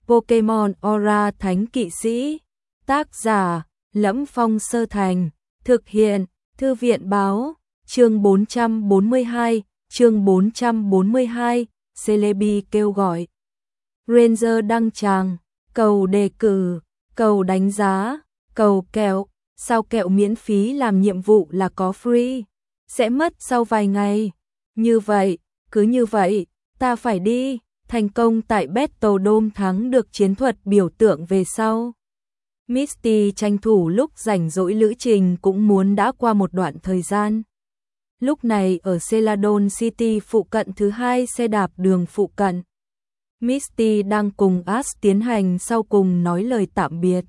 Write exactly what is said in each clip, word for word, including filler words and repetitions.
Pokemon Aura Thánh Kỵ Sĩ. Tác giả: Lẫm Phong Sơ Thành. Thực hiện: Thư viện báo. Chương bốn trăm bốn mươi hai, chương bốn trăm bốn mươi hai, Celebi kêu gọi. Ranger đăng tràng, cầu đề cử, cầu đánh giá, cầu kẹo, sao kẹo miễn phí làm nhiệm vụ là có free, sẽ mất sau vài ngày. Như vậy, cứ như vậy, ta phải đi, thành công tại Battle Dome thắng được chiến thuật biểu tượng về sau. Misty tranh thủ lúc rảnh rỗi lữ trình cũng muốn đã qua một đoạn thời gian. Lúc này ở Celadon City phụ cận thứ hai xe đạp đường phụ cận. Misty đang cùng Ash tiến hành sau cùng nói lời tạm biệt.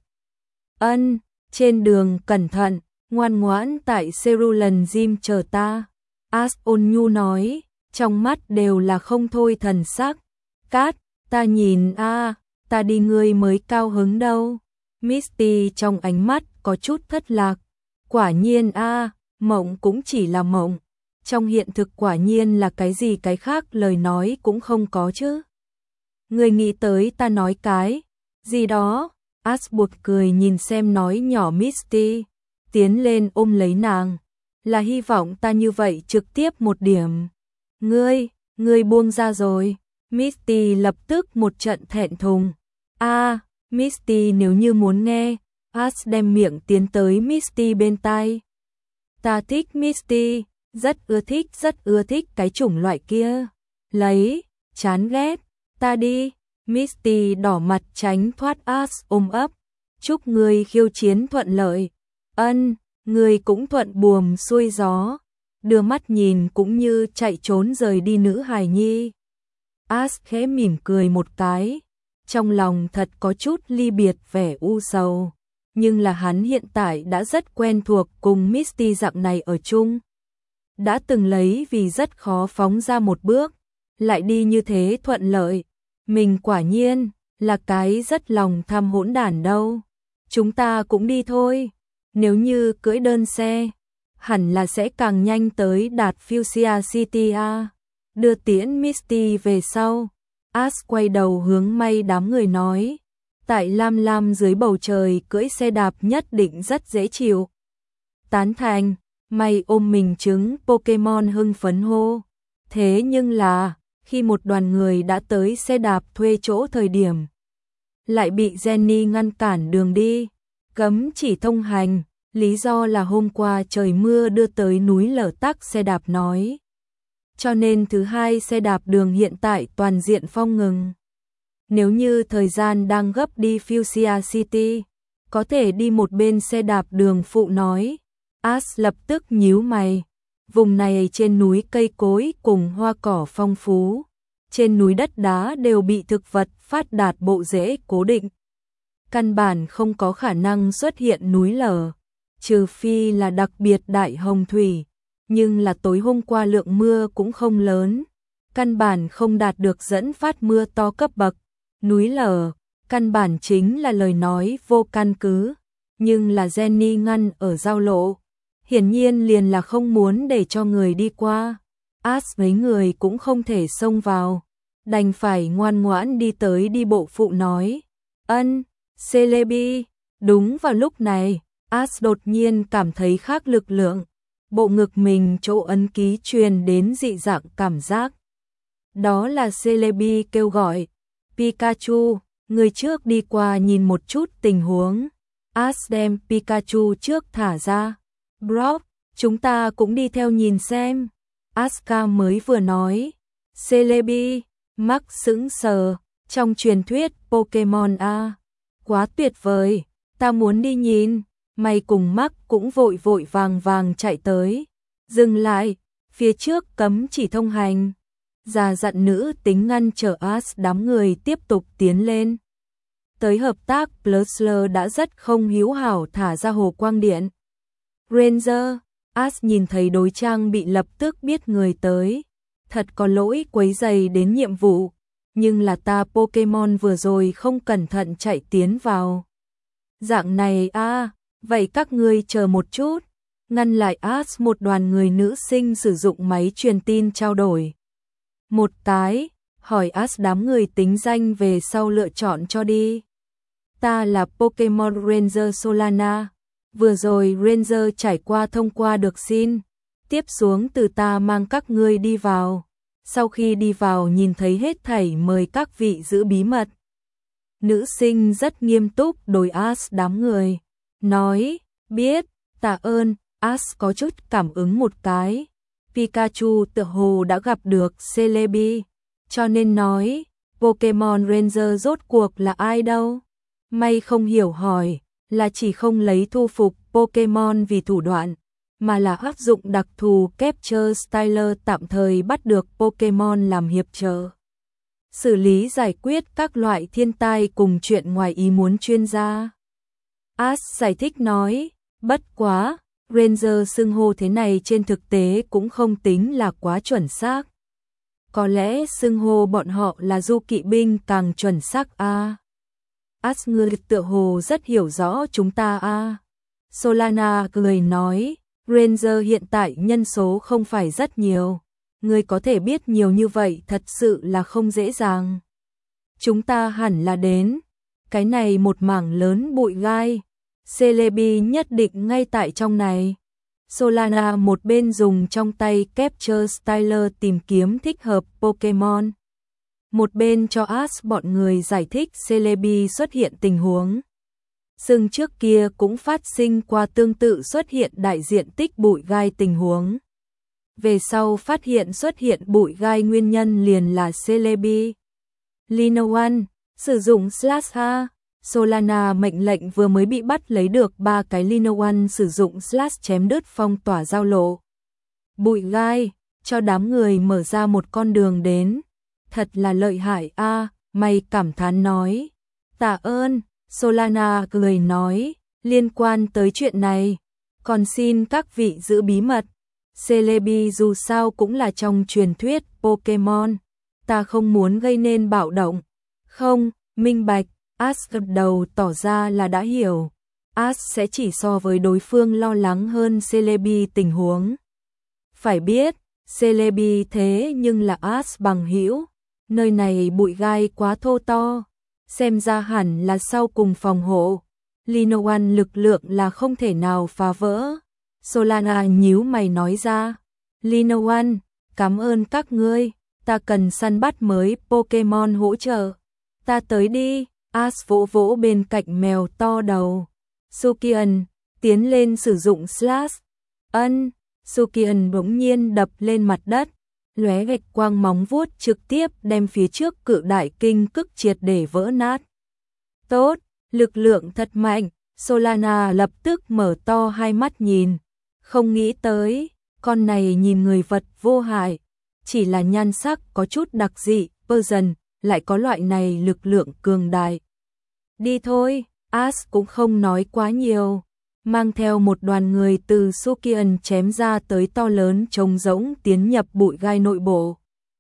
Ân, trên đường cẩn thận, ngoan ngoãn tại Cerulean Gym chờ ta. Ash ôn nhu nói, trong mắt đều là không thôi thần sắc. Cát, ta nhìn a, à, ta đi ngươi mới cao hứng đâu. Misty trong ánh mắt có chút thất lạc. Quả nhiên a, à, mộng cũng chỉ là mộng. Trong hiện thực quả nhiên là cái gì cái khác lời nói cũng không có chứ. Người nghĩ tới ta nói cái gì đó. Ash buột cười nhìn xem nói nhỏ Misty, tiến lên ôm lấy nàng. Là hy vọng ta như vậy trực tiếp một điểm. Ngươi, ngươi buông ra rồi. Misty lập tức một trận thẹn thùng. A, à, Misty nếu như muốn nghe. Ash đem miệng tiến tới Misty bên tai. Ta thích Misty, rất ưa thích, rất ưa thích cái chủng loại kia. Lấy, chán ghét, ta đi. Misty đỏ mặt tránh thoát Ash ôm ấp. Chúc ngươi khiêu chiến thuận lợi. Ân, ngươi cũng thuận buồm xuôi gió. Đưa mắt nhìn cũng như chạy trốn rời đi nữ hài nhi. Ash khẽ mỉm cười một cái. Trong lòng thật có chút ly biệt vẻ u sầu. Nhưng là hắn hiện tại đã rất quen thuộc cùng Misty dạng này ở chung. Đã từng lấy vì rất khó phóng ra một bước. Lại đi như thế thuận lợi. Mình quả nhiên là cái rất lòng tham hỗn đản đâu. Chúng ta cũng đi thôi. Nếu như cưỡi đơn xe, hẳn là sẽ càng nhanh tới đạt Fuchsia City a. Đưa tiễn Misty về sau. Ash quay đầu hướng may đám người nói. Tại lam lam dưới bầu trời cưỡi xe đạp nhất định rất dễ chịu. Tán thành, may ôm mình trứng Pokemon hưng phấn hô. Thế nhưng là, khi một đoàn người đã tới xe đạp thuê chỗ thời điểm, lại bị Jenny ngăn cản đường đi, cấm chỉ thông hành, lý do là hôm qua trời mưa đưa tới núi lở tắc xe đạp nói. Cho nên thứ hai xe đạp đường hiện tại toàn diện phong ngừng. Nếu như thời gian đang gấp đi Fuchsia City, có thể đi một bên xe đạp đường phụ nói. Ash lập tức nhíu mày. Vùng này trên núi cây cối cùng hoa cỏ phong phú. Trên núi đất đá đều bị thực vật phát đạt bộ rễ cố định. Căn bản không có khả năng xuất hiện núi lở. Trừ phi là đặc biệt đại hồng thủy. Nhưng là tối hôm qua lượng mưa cũng không lớn. Căn bản không đạt được dẫn phát mưa to cấp bậc. Núi lở, căn bản chính là lời nói vô căn cứ. Nhưng là Jenny ngăn ở giao lộ. Hiển nhiên liền là không muốn để cho người đi qua. Ash mấy người cũng không thể xông vào. Đành phải ngoan ngoãn đi tới đi bộ phụ nói. Ân, Celebi. Đúng vào lúc này, Ash đột nhiên cảm thấy khác lực lượng. Bộ ngực mình chỗ ấn ký truyền đến dị dạng cảm giác. Đó là Celebi kêu gọi. Pikachu, người trước đi qua nhìn một chút tình huống. Ash đem Pikachu trước thả ra. Brock, chúng ta cũng đi theo nhìn xem. Asuka mới vừa nói. Celebi, Max sững sờ. Trong truyền thuyết Pokemon a, quá tuyệt vời, ta muốn đi nhìn. Mày cùng Max cũng vội vội vàng vàng chạy tới. Dừng lại, phía trước cấm chỉ thông hành. Già dặn nữ tính ngăn trở Ash đám người tiếp tục tiến lên. Tới hợp tác Plusler đã rất không hiếu hảo thả ra hồ quang điện. Ranger, Ash nhìn thấy đối trang bị lập tức biết người tới. Thật có lỗi quấy rầy đến nhiệm vụ. Nhưng là ta Pokemon vừa rồi không cẩn thận chạy tiến vào. Dạng này a, à, vậy các ngươi chờ một chút. Ngăn lại Ash một đoàn người nữ sinh sử dụng máy truyền tin trao đổi. Một cái, hỏi Ash đám người tính danh về sau lựa chọn cho đi. Ta là Pokemon Ranger Solana. Vừa rồi Ranger trải qua thông qua được xin. Tiếp xuống từ ta mang các ngươi đi vào. Sau khi đi vào nhìn thấy hết thảy mời các vị giữ bí mật. Nữ sinh rất nghiêm túc đối Ash đám người. Nói, biết, tạ ơn. Ash có chút cảm ứng một cái. Pikachu tựa hồ đã gặp được Celebi. Cho nên nói, Pokemon Ranger rốt cuộc là ai đâu? May không hiểu hỏi, là chỉ không lấy thu phục Pokemon vì thủ đoạn, mà là áp dụng đặc thù Capture Styler tạm thời bắt được Pokemon làm hiệp trợ. Xử lý giải quyết các loại thiên tai cùng chuyện ngoài ý muốn chuyên gia. Ash giải thích nói, bất quá, Ranger xưng hô thế này trên thực tế cũng không tính là quá chuẩn xác. Có lẽ xưng hô bọn họ là du kỵ binh càng chuẩn xác a. À. Ash ngươi tựa hồ rất hiểu rõ chúng ta a. À. Solana cười nói, Ranger hiện tại nhân số không phải rất nhiều. Ngươi có thể biết nhiều như vậy thật sự là không dễ dàng. Chúng ta hẳn là đến. Cái này một mảng lớn bụi gai. Celebi nhất định ngay tại trong này. Solana một bên dùng trong tay Capture Styler tìm kiếm thích hợp Pokemon. Một bên cho Ash bọn người giải thích Celebi xuất hiện tình huống. Sừng trước kia cũng phát sinh qua tương tự xuất hiện đại diện tích bụi gai tình huống. Về sau phát hiện xuất hiện bụi gai nguyên nhân liền là Celebi. Lino One, sử dụng slash A. Solana mệnh lệnh vừa mới bị bắt lấy được ba cái Lino One sử dụng slash chém đứt phong tỏa giao lộ. Bụi gai, cho đám người mở ra một con đường đến. Thật là lợi hại a, à, mày cảm thán nói. Tạ ơn, Solana cười nói, liên quan tới chuyện này, còn xin các vị giữ bí mật. Celebi dù sao cũng là trong truyền thuyết Pokemon, ta không muốn gây nên bạo động. Không, minh bạch. Ash gật đầu tỏ ra là đã hiểu. Ash sẽ chỉ so với đối phương lo lắng hơn Celebi tình huống. Phải biết, Celebi thế nhưng là Ash bằng hữu. Nơi này bụi gai quá thô to. Xem ra hẳn là sau cùng phòng hộ. Lino One lực lượng là không thể nào phá vỡ. Solana nhíu mày nói ra. Lino One, cảm ơn các ngươi. Ta cần săn bắt mới Pokemon hỗ trợ. Ta tới đi. Ash vỗ vỗ bên cạnh mèo to đầu. Sukian, tiến lên sử dụng slash. Ân, Sukian bỗng nhiên đập lên mặt đất. Lóe gạch quang móng vuốt trực tiếp đem phía trước cự đại kinh cức triệt để vỡ nát. Tốt, lực lượng thật mạnh. Solana lập tức mở to hai mắt nhìn. Không nghĩ tới, con này nhìn người vật vô hại. Chỉ là nhan sắc có chút đặc dị, version, lại có loại này lực lượng cường đại. Đi thôi, Ash cũng không nói quá nhiều. Mang theo một đoàn người từ Sukian chém ra tới to lớn trống rỗng tiến nhập bụi gai nội bộ.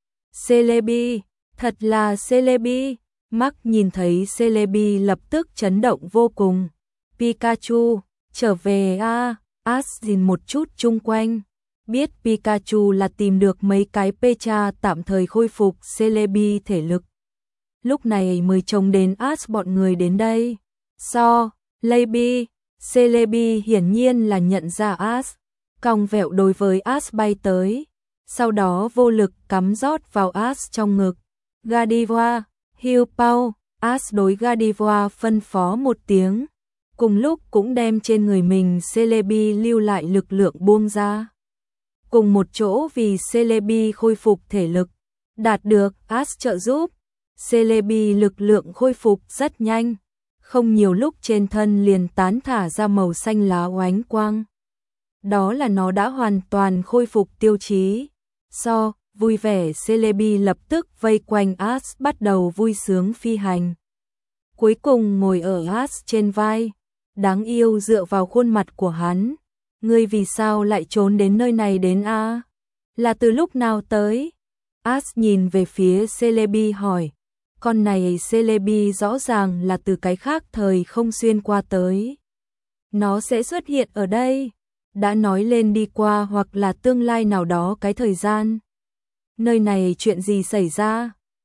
Celebi, thật là Celebi. Mark nhìn thấy Celebi lập tức chấn động vô cùng. Pikachu, trở về a. À. Ash nhìn một chút chung quanh. Biết Pikachu là tìm được mấy cái Pecha tạm thời khôi phục Celebi thể lực. Lúc này mới trông đến Ash bọn người đến đây. So, Celebi, Celebi hiển nhiên là nhận ra Ash. Cong vẹo đối với Ash bay tới. Sau đó vô lực cắm rót vào Ash trong ngực. Gardevoir, heal power. Ash đối Gardevoir phân phó một tiếng. Cùng lúc cũng đem trên người mình Celebi lưu lại lực lượng buông ra. Cùng một chỗ vì Celebi khôi phục thể lực. Đạt được Ash trợ giúp. Celebi lực lượng khôi phục rất nhanh. Không nhiều lúc trên thân liền tán thả ra màu xanh lá oánh quang. Đó là nó đã hoàn toàn khôi phục tiêu chí. So, vui vẻ Celebi lập tức vây quanh Ash bắt đầu vui sướng phi hành. Cuối cùng ngồi ở Ash trên vai. Đáng yêu dựa vào khuôn mặt của hắn. Ngươi vì sao lại trốn đến nơi này đến a? À? Là từ lúc nào tới? Ash nhìn về phía Celebi hỏi. Con này Celebi rõ ràng là từ cái khác thời không xuyên qua tới. Nó sẽ xuất hiện ở đây. Đã nói lên đi qua hoặc là tương lai nào đó cái thời gian. Nơi này chuyện gì xảy ra?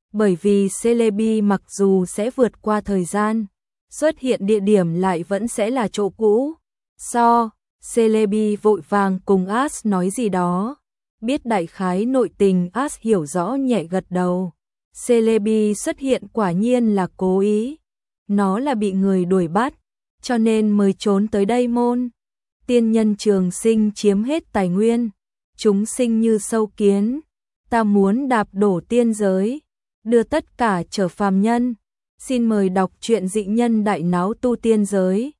bởi vì Celebi mặc dù sẽ vượt qua thời gian, xuất hiện địa điểm lại vẫn sẽ là chỗ cũ. So, Celebi vội vàng cùng Ash nói gì đó. Biết đại khái nội tình, Ash hiểu rõ nhẹ gật đầu. Celebi xuất hiện quả nhiên là cố ý. Nó là bị người đuổi bắt, cho nên mới trốn tới đây môn. Tiên nhân trường sinh chiếm hết tài nguyên, chúng sinh như sâu kiến. Ta muốn đạp đổ tiên giới, đưa tất cả trở phàm nhân. Xin mời đọc truyện Dị Nhân Đại Náo Tu Tiên Giới.